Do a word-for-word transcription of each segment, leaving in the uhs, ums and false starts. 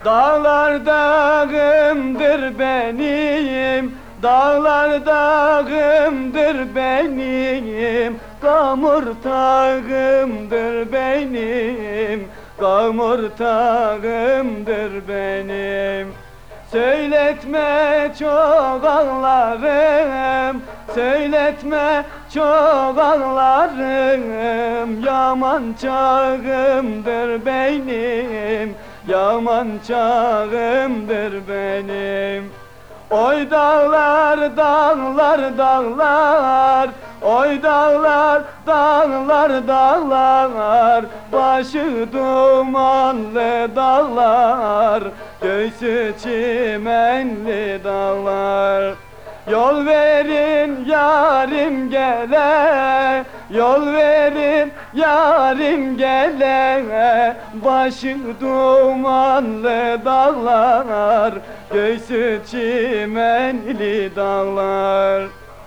Dağlar dağımdır benim, dağlar dağımdır benim, kamurtağımdır benim, kamurtağımdır benim. Söyletme çok ağlarım, söyletme çok ağlarım, yaman çağımdır benim, yaman çağımdır benim. Oy dağlar, dağlar, dağlar, oy dağlar, dağlar, dağlar, başı dumanlı dağlar, göğsü çimenli dağlar. Yol verin yarim gele, yol verin yarim gele, başı dumanlı dağlar, göğsü çimenli dağlar.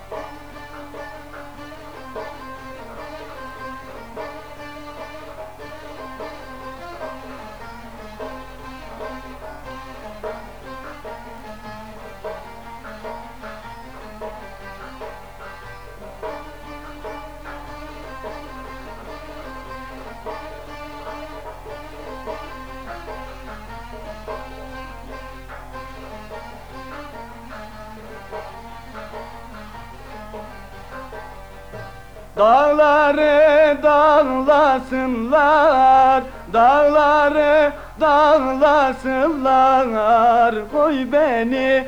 Dağları dağlasınlar, dağları dağlasınlar, koy beni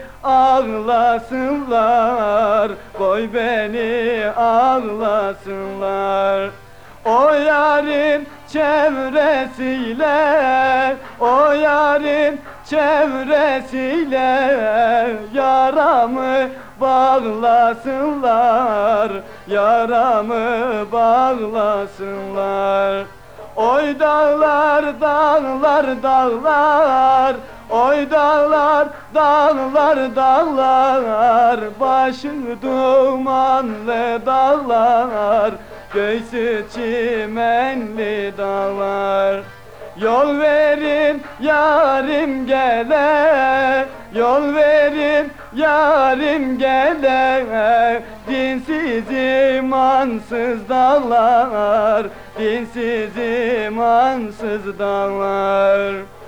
ağlasınlar, koy beni ağlasınlar. O yarın çevresiyle, o yarın çevresiyle yaramı bağlasınlar, yaramı bağlasınlar. Oy dağlar, dağlar, dağlar, oy dağlar, dağlar, dağlar, başı dumanlı dağlar, göğsü çimenli dağlar. Yol verin yarim gele, yol verin yarim gele, dinsiz imansız dağlar, dinsiz imansız dağlar.